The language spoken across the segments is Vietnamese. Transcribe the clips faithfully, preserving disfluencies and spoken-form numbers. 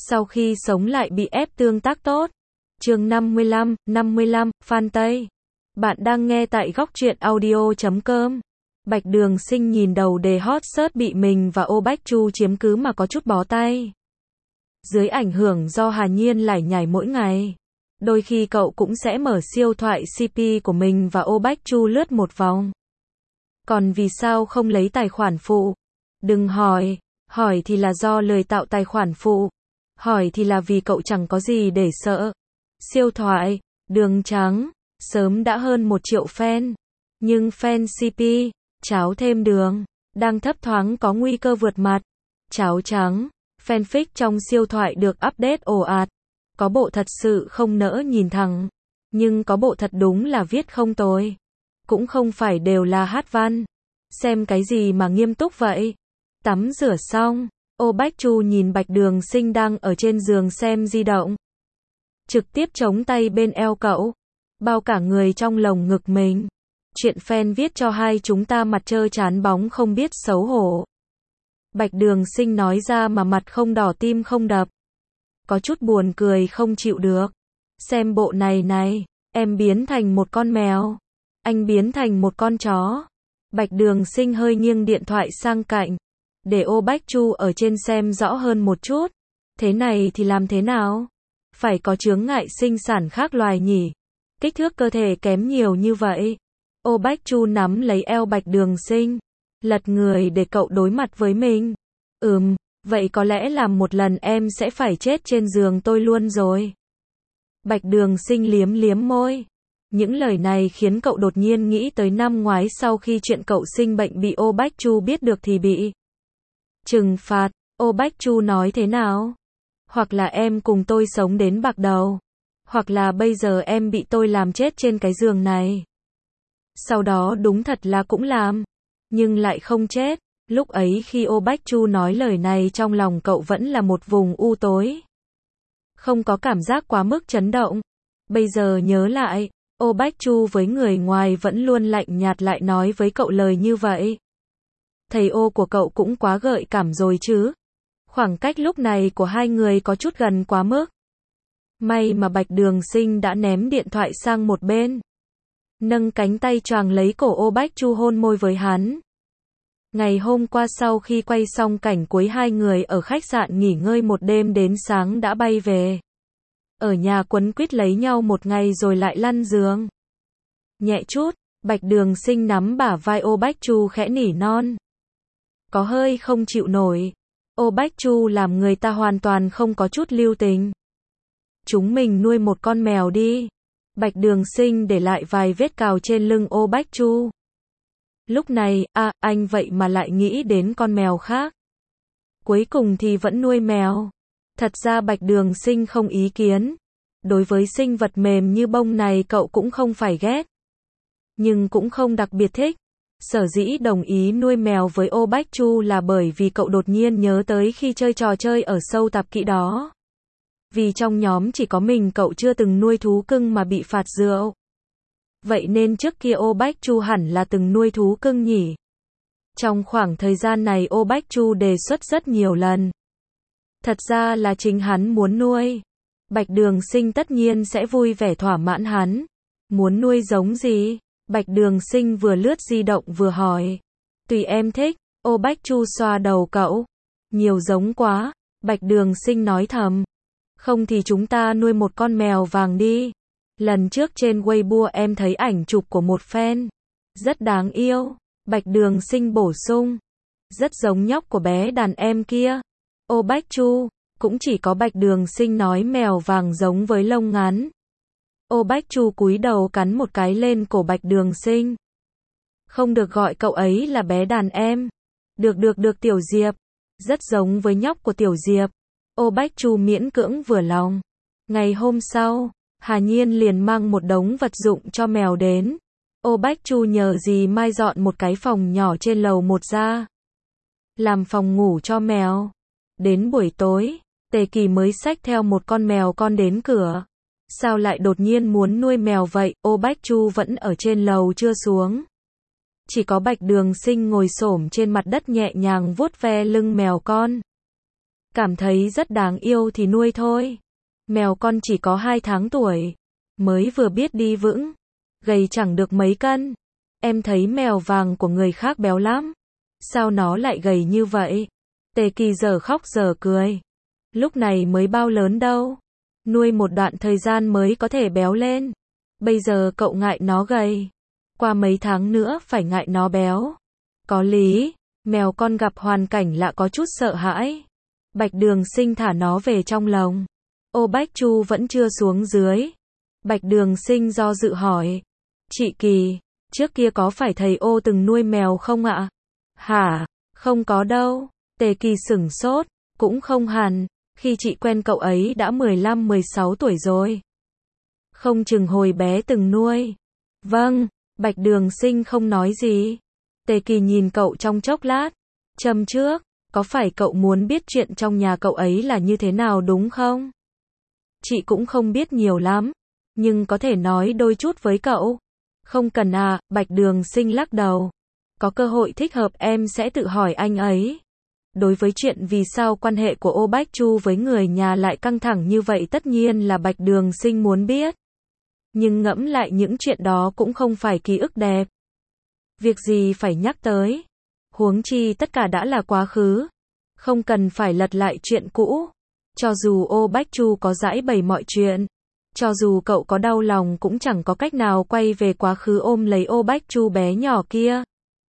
Sau khi sống lại bị ép tương tác tốt. Chương năm mươi lăm, năm mươi lăm, Phan Tây. Bạn đang nghe tại góc truyện audio chấm com. Bạch Đường Sinh nhìn đầu đề hot search bị mình và Ô Bách Chu chiếm cứ mà có chút bó tay. Dưới ảnh hưởng do Hà Nhiên lải nhải mỗi ngày, đôi khi cậu cũng sẽ mở siêu thoại xê pê của mình và Ô Bách Chu lướt một vòng. Còn vì sao không lấy tài khoản phụ? Đừng hỏi, hỏi thì là do lười tạo tài khoản phụ, hỏi thì là vì cậu chẳng có gì để sợ. Siêu thoại, đường trắng, sớm đã hơn một triệu fan, nhưng fan xê pê, cháo thêm đường, đang thấp thoáng có nguy cơ vượt mặt. Cháo trắng, fanfic trong siêu thoại được update ồ ạt, có bộ thật sự không nỡ nhìn thẳng, nhưng có bộ thật đúng là viết không tồi, cũng không phải đều là hát văn. Xem cái gì mà nghiêm túc vậy? Tắm rửa xong, Ô Bách Chu nhìn Bạch Đường Sinh đang ở trên giường xem di động, trực tiếp chống tay bên eo cậu, bao cả người trong lồng ngực mình. Chuyện fan viết cho hai chúng ta mặt trơ chán bóng không biết xấu hổ. Bạch Đường Sinh nói ra mà mặt không đỏ tim không đập, có chút buồn cười không chịu được. Xem bộ này này, em biến thành một con mèo, anh biến thành một con chó. Bạch Đường Sinh hơi nghiêng điện thoại sang cạnh, để Ô Bách Chu ở trên xem rõ hơn một chút. Thế này thì làm thế nào? Phải có chướng ngại sinh sản khác loài nhỉ? Kích thước cơ thể kém nhiều như vậy. Ô Bách Chu nắm lấy eo Bạch Đường Sinh, lật người để cậu đối mặt với mình. Ừm, vậy có lẽ làm một lần em sẽ phải chết trên giường tôi luôn rồi. Bạch Đường Sinh liếm liếm môi. Những lời này khiến cậu đột nhiên nghĩ tới năm ngoái sau khi chuyện cậu sinh bệnh bị Ô Bách Chu biết được thì bị trừng phạt. Ô Bách Chu nói thế nào? Hoặc là em cùng tôi sống đến bạc đầu, hoặc là bây giờ em bị tôi làm chết trên cái giường này. Sau đó đúng thật là cũng làm, nhưng lại không chết. Lúc ấy khi Ô Bách Chu nói lời này trong lòng cậu vẫn là một vùng u tối, không có cảm giác quá mức chấn động. Bây giờ nhớ lại, Ô Bách Chu với người ngoài vẫn luôn lạnh nhạt lại nói với cậu lời như vậy. Thầy Ô của cậu cũng quá gợi cảm rồi chứ. Khoảng cách lúc này của hai người có chút gần quá mức. May mà Bạch Đường Sinh đã ném điện thoại sang một bên, nâng cánh tay choàng lấy cổ Ô Bách Chu hôn môi với hắn. Ngày hôm qua sau khi quay xong cảnh cuối hai người ở khách sạn nghỉ ngơi một đêm đến sáng đã bay về. Ở nhà quấn quýt lấy nhau một ngày rồi lại lăn giường. Nhẹ chút, Bạch Đường Sinh nắm bả vai Ô Bách Chu khẽ nỉ non. Có hơi không chịu nổi. Ô Bách Chu làm người ta hoàn toàn không có chút lưu tình. Chúng mình nuôi một con mèo đi. Bạch Đường Sinh để lại vài vết cào trên lưng Ô Bách Chu. Lúc này, à, anh vậy mà lại nghĩ đến con mèo khác. Cuối cùng thì vẫn nuôi mèo. Thật ra Bạch Đường Sinh không ý kiến. Đối với sinh vật mềm như bông này cậu cũng không phải ghét, nhưng cũng không đặc biệt thích. Sở dĩ đồng ý nuôi mèo với Ô Bách Chu là bởi vì cậu đột nhiên nhớ tới khi chơi trò chơi ở sâu tạp kỹ đó. Vì trong nhóm chỉ có mình cậu chưa từng nuôi thú cưng mà bị phạt rượu. Vậy nên trước kia Ô Bách Chu hẳn là từng nuôi thú cưng nhỉ? Trong khoảng thời gian này Ô Bách Chu đề xuất rất nhiều lần. Thật ra là chính hắn muốn nuôi. Bạch Đường Sinh tất nhiên sẽ vui vẻ thỏa mãn hắn. Muốn nuôi giống gì? Bạch Đường Sinh vừa lướt di động vừa hỏi. Tùy em thích. Ô Bách Chu xoa đầu cậu. Nhiều giống quá. Bạch Đường Sinh nói thầm. Không thì chúng ta nuôi một con mèo vàng đi. Lần trước trên Weibo em thấy ảnh chụp của một fan. Rất đáng yêu. Bạch Đường Sinh bổ sung. Rất giống nhóc của bé đàn em kia. Ô Bách Chu. Cũng chỉ có Bạch Đường Sinh nói mèo vàng giống với lông ngắn. Ô Bách Chu cúi đầu cắn một cái lên cổ Bạch Đường Sinh. Không được gọi cậu ấy là bé đàn em. Được được được Tiểu Diệp. Rất giống với nhóc của Tiểu Diệp. Ô Bách Chu miễn cưỡng vừa lòng. Ngày hôm sau, Hà Nhiên liền mang một đống vật dụng cho mèo đến. Ô Bách Chu nhờ dì Mai dọn một cái phòng nhỏ trên lầu một ra, làm phòng ngủ cho mèo. Đến buổi tối, Tề Kỳ mới xách theo một con mèo con đến cửa. Sao lại đột nhiên muốn nuôi mèo vậy? Ô Bách Chu vẫn ở trên lầu chưa xuống. Chỉ có Bạch Đường Sinh ngồi xổm trên mặt đất nhẹ nhàng vuốt ve lưng mèo con. Cảm thấy rất đáng yêu thì nuôi thôi. Mèo con chỉ có hai tháng tuổi, mới vừa biết đi vững, gầy chẳng được mấy cân. Em thấy mèo vàng của người khác béo lắm. Sao nó lại gầy như vậy? Tề Kỳ giờ khóc giờ cười. Lúc này mới bao lớn đâu. Nuôi một đoạn thời gian mới có thể béo lên. Bây giờ cậu ngại nó gầy. Qua mấy tháng nữa phải ngại nó béo. Có lý, mèo con gặp hoàn cảnh lạ có chút sợ hãi. Bạch Đường Sinh thả nó về trong lồng. Ô Bách Chu vẫn chưa xuống dưới. Bạch Đường Sinh do dự hỏi. Chị Kỳ, trước kia có phải thầy Ô từng nuôi mèo không ạ? Hả? Không có đâu. Tề Kỳ sửng sốt. Cũng không hẳn. Khi chị quen cậu ấy đã mười lăm mười sáu tuổi rồi. Không chừng hồi bé từng nuôi. Vâng, Bạch Đường Sinh không nói gì. Tề Kỳ nhìn cậu trong chốc lát. Châm trước, có phải cậu muốn biết chuyện trong nhà cậu ấy là như thế nào đúng không? Chị cũng không biết nhiều lắm, nhưng có thể nói đôi chút với cậu. Không cần à, Bạch Đường Sinh lắc đầu. Có cơ hội thích hợp em sẽ tự hỏi anh ấy. Đối với chuyện vì sao quan hệ của Ô Bách Chu với người nhà lại căng thẳng như vậy tất nhiên là Bạch Đường Sinh muốn biết. Nhưng ngẫm lại những chuyện đó cũng không phải ký ức đẹp. Việc gì phải nhắc tới. Huống chi tất cả đã là quá khứ. Không cần phải lật lại chuyện cũ. Cho dù Ô Bách Chu có giãi bày mọi chuyện. Cho dù cậu có đau lòng cũng chẳng có cách nào quay về quá khứ ôm lấy Ô Bách Chu bé nhỏ kia.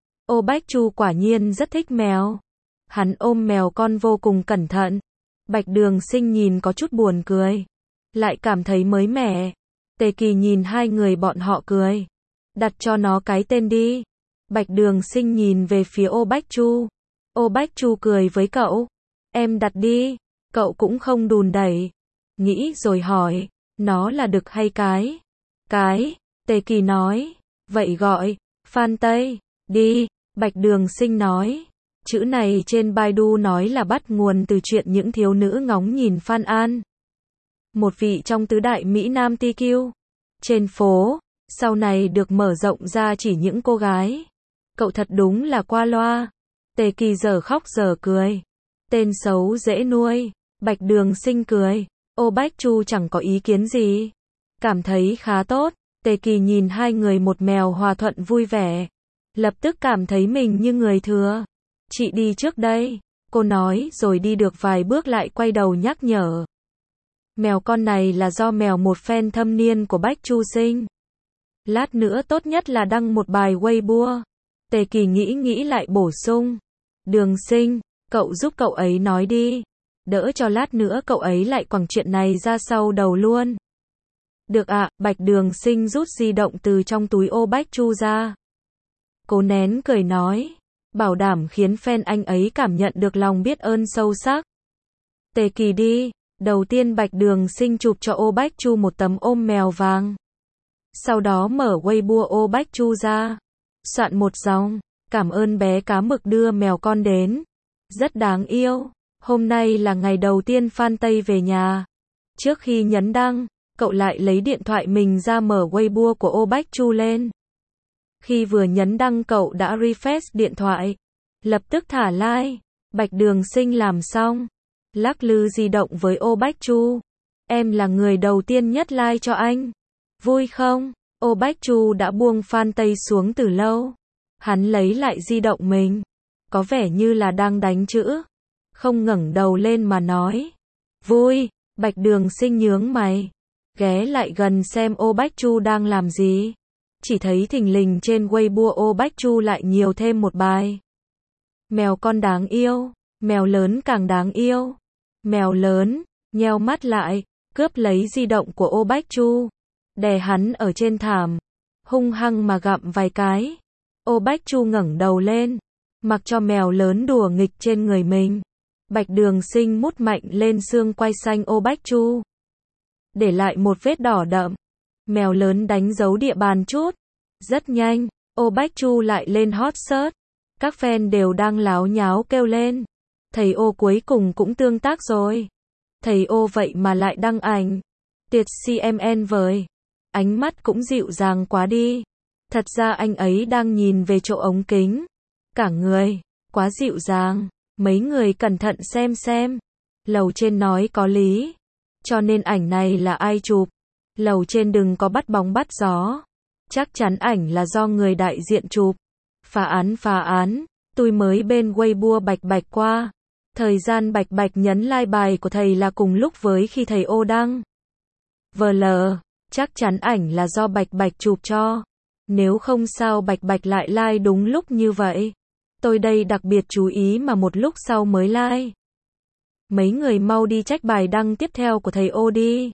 Ô Bách Chu quả nhiên rất thích mèo. Hắn ôm mèo con vô cùng cẩn thận. Bạch Đường Sinh nhìn có chút buồn cười. Lại cảm thấy mới mẻ. Tề Kỳ nhìn hai người bọn họ cười. Đặt cho nó cái tên đi. Bạch Đường Sinh nhìn về phía Ô Bách Chu. Ô Bách Chu cười với cậu. Em đặt đi. Cậu cũng không đùn đẩy. Nghĩ rồi hỏi. Nó là đực hay cái? Cái. Tề Kỳ nói. Vậy gọi. Phan Tây. Đi. Bạch Đường Sinh nói. Chữ này trên Baidu nói là bắt nguồn từ chuyện những thiếu nữ ngóng nhìn Phan An. Một vị trong tứ đại Mỹ Nam ti kiu. Trên phố. Sau này được mở rộng ra chỉ những cô gái. Cậu thật đúng là qua loa. Tề Kỳ giờ khóc giờ cười. Tên xấu dễ nuôi. Bạch Đường Sinh cười. Ô Bách Chu chẳng có ý kiến gì. Cảm thấy khá tốt. Tề Kỳ nhìn hai người một mèo hòa thuận vui vẻ. Lập tức cảm thấy mình như người thừa. Chị đi trước đây. Cô nói rồi đi được vài bước lại quay đầu nhắc nhở. Mèo con này là do mèo một fan thâm niên của Bách Chu sinh. Lát nữa tốt nhất là đăng một bài Weibo. Tề Kỳ nghĩ nghĩ lại bổ sung. Đường Sinh, cậu giúp cậu ấy nói đi. Đỡ cho lát nữa cậu ấy lại quẳng chuyện này ra sau đầu luôn. Được ạ, à, Bạch Đường Sinh rút di động từ trong túi Ô Bách Chu ra. Cố nén cười nói. Bảo đảm khiến fan anh ấy cảm nhận được lòng biết ơn sâu sắc. Tề Kỳ đi. Đầu tiên Bạch Đường Sinh chụp cho Ô Bách Chu một tấm ôm mèo vàng. Sau đó mở Weibo Ô Bách Chu ra. Soạn một dòng. Cảm ơn bé cá mực đưa mèo con đến. Rất đáng yêu. Hôm nay là ngày đầu tiên Phan Tây về nhà. Trước khi nhấn đăng, cậu lại lấy điện thoại mình ra mở Weibo của Ô Bách Chu lên. Khi vừa nhấn đăng cậu đã refresh điện thoại. Lập tức thả like. Bạch Đường Sinh làm xong. Lắc lư di động với Ô Bách Chu. Em là người đầu tiên nhất like cho anh. Vui không? Ô Bách Chu đã buông Phan Tây xuống từ lâu. Hắn lấy lại di động mình. Có vẻ như là đang đánh chữ. Không ngẩng đầu lên mà nói. Vui. Bạch Đường Sinh nhướng mày. Ghé lại gần xem Ô Bách Chu đang làm gì. Chỉ thấy thình lình trên Weibo Ô Bách Chu lại nhiều thêm một bài. Mèo con đáng yêu. Mèo lớn càng đáng yêu. Mèo lớn. Nheo mắt lại. Cướp lấy di động của Ô Bách Chu. Đè hắn ở trên thảm. Hung hăng mà gặm vài cái. Ô Bách Chu ngẩng đầu lên. Mặc cho mèo lớn đùa nghịch trên người mình. Bạch Đường Sinh mút mạnh lên xương quai xanh Ô Bách Chu. Để lại một vết đỏ đậm. Mèo lớn đánh dấu địa bàn chút. Rất nhanh, Ô Bách Chu lại lên hot search. Các fan đều đang láo nháo kêu lên. Thầy Ô cuối cùng cũng tương tác rồi. Thầy Ô vậy mà lại đăng ảnh. Tuyệt xê em en vời. Ánh mắt cũng dịu dàng quá đi. Thật ra anh ấy đang nhìn về chỗ ống kính. Cả người, quá dịu dàng. Mấy người cẩn thận xem xem. Lầu trên nói có lý. Cho nên ảnh này là ai chụp? Lầu trên đừng có bắt bóng bắt gió. Chắc chắn ảnh là do người đại diện chụp. Phá án phá án. Tôi mới bên Weibo bạch bạch qua. Thời gian bạch bạch nhấn like bài của thầy là cùng lúc với khi thầy ô đăng. vê lờ. Chắc chắn ảnh là do bạch bạch chụp cho. Nếu không sao bạch bạch lại like đúng lúc như vậy. Tôi đây đặc biệt chú ý mà một lúc sau mới like. Mấy người mau đi check bài đăng tiếp theo của thầy ô đi.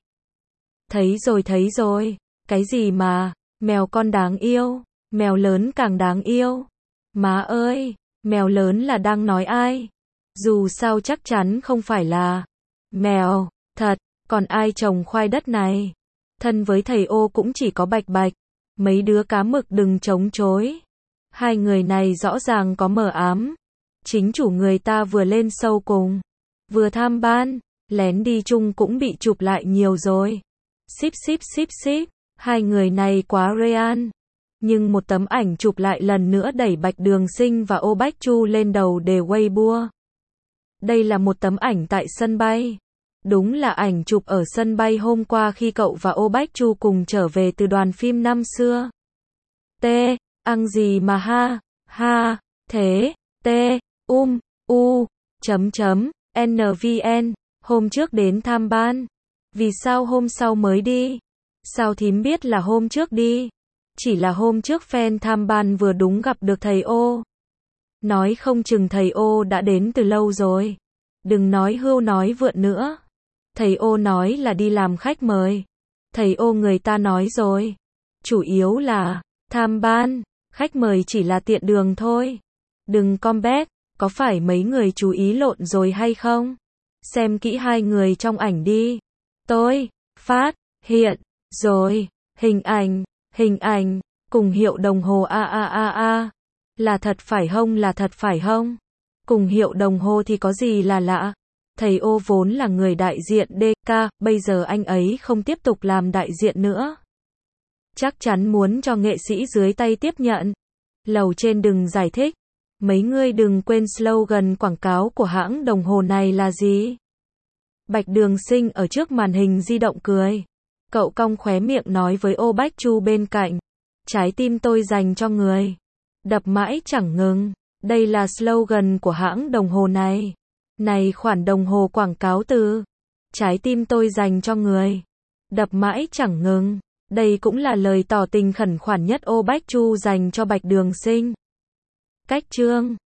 Thấy rồi thấy rồi. Cái gì mà, mèo con đáng yêu, mèo lớn càng đáng yêu. Má ơi, mèo lớn là đang nói ai? Dù sao chắc chắn không phải là mèo, thật, còn ai trồng khoai đất này? Thân với thầy ô cũng chỉ có bạch bạch. Mấy đứa cá mực đừng chống chối. Hai người này rõ ràng có mờ ám. Chính chủ người ta vừa lên sâu cùng, vừa tham ban, lén đi chung cũng bị chụp lại nhiều rồi. Ship ship ship ship, hai người này quá real. Nhưng một tấm ảnh chụp lại lần nữa đẩy Bạch Đường Sinh và Ô Bách Chu lên đầu đề Weibo. Đây là một tấm ảnh tại sân bay. Đúng là ảnh chụp ở sân bay hôm qua khi cậu và Ô Bách Chu cùng trở về từ đoàn phim năm xưa. T, ăn gì mà ha, ha, thế, T, um, u, chấm chấm, en vê en, hôm trước đến tham ban. Vì sao hôm sau mới đi? Sao thím biết là hôm trước đi? Chỉ là hôm trước fan tham ban vừa đúng gặp được thầy ô. Nói không chừng thầy ô đã đến từ lâu rồi. Đừng nói hưu nói vượn nữa. Thầy ô nói là đi làm khách mời. Thầy ô người ta nói rồi. Chủ yếu là tham ban, khách mời chỉ là tiện đường thôi. Đừng comeback, có phải mấy người chú ý lộn rồi hay không? Xem kỹ hai người trong ảnh đi. Tôi, phát, hiện, rồi, hình ảnh, hình ảnh, cùng hiệu đồng hồ a a a a. Là thật phải không là thật phải không? Cùng hiệu đồng hồ thì có gì là lạ? Thầy ô vốn là người đại diện đê ca, bây giờ anh ấy không tiếp tục làm đại diện nữa. Chắc chắn muốn cho nghệ sĩ dưới tay tiếp nhận. Lầu trên đừng giải thích. Mấy ngươi đừng quên slogan quảng cáo của hãng đồng hồ này là gì? Bạch Đường Sinh ở trước màn hình di động cười. Cậu cong khóe miệng nói với Ô Bách Chu bên cạnh. Trái tim tôi dành cho người. Đập mãi chẳng ngừng. Đây là slogan của hãng đồng hồ này. Này khoản đồng hồ quảng cáo từ. Trái tim tôi dành cho người. Đập mãi chẳng ngừng. Đây cũng là lời tỏ tình khẩn khoản nhất Ô Bách Chu dành cho Bạch Đường Sinh. Cách chương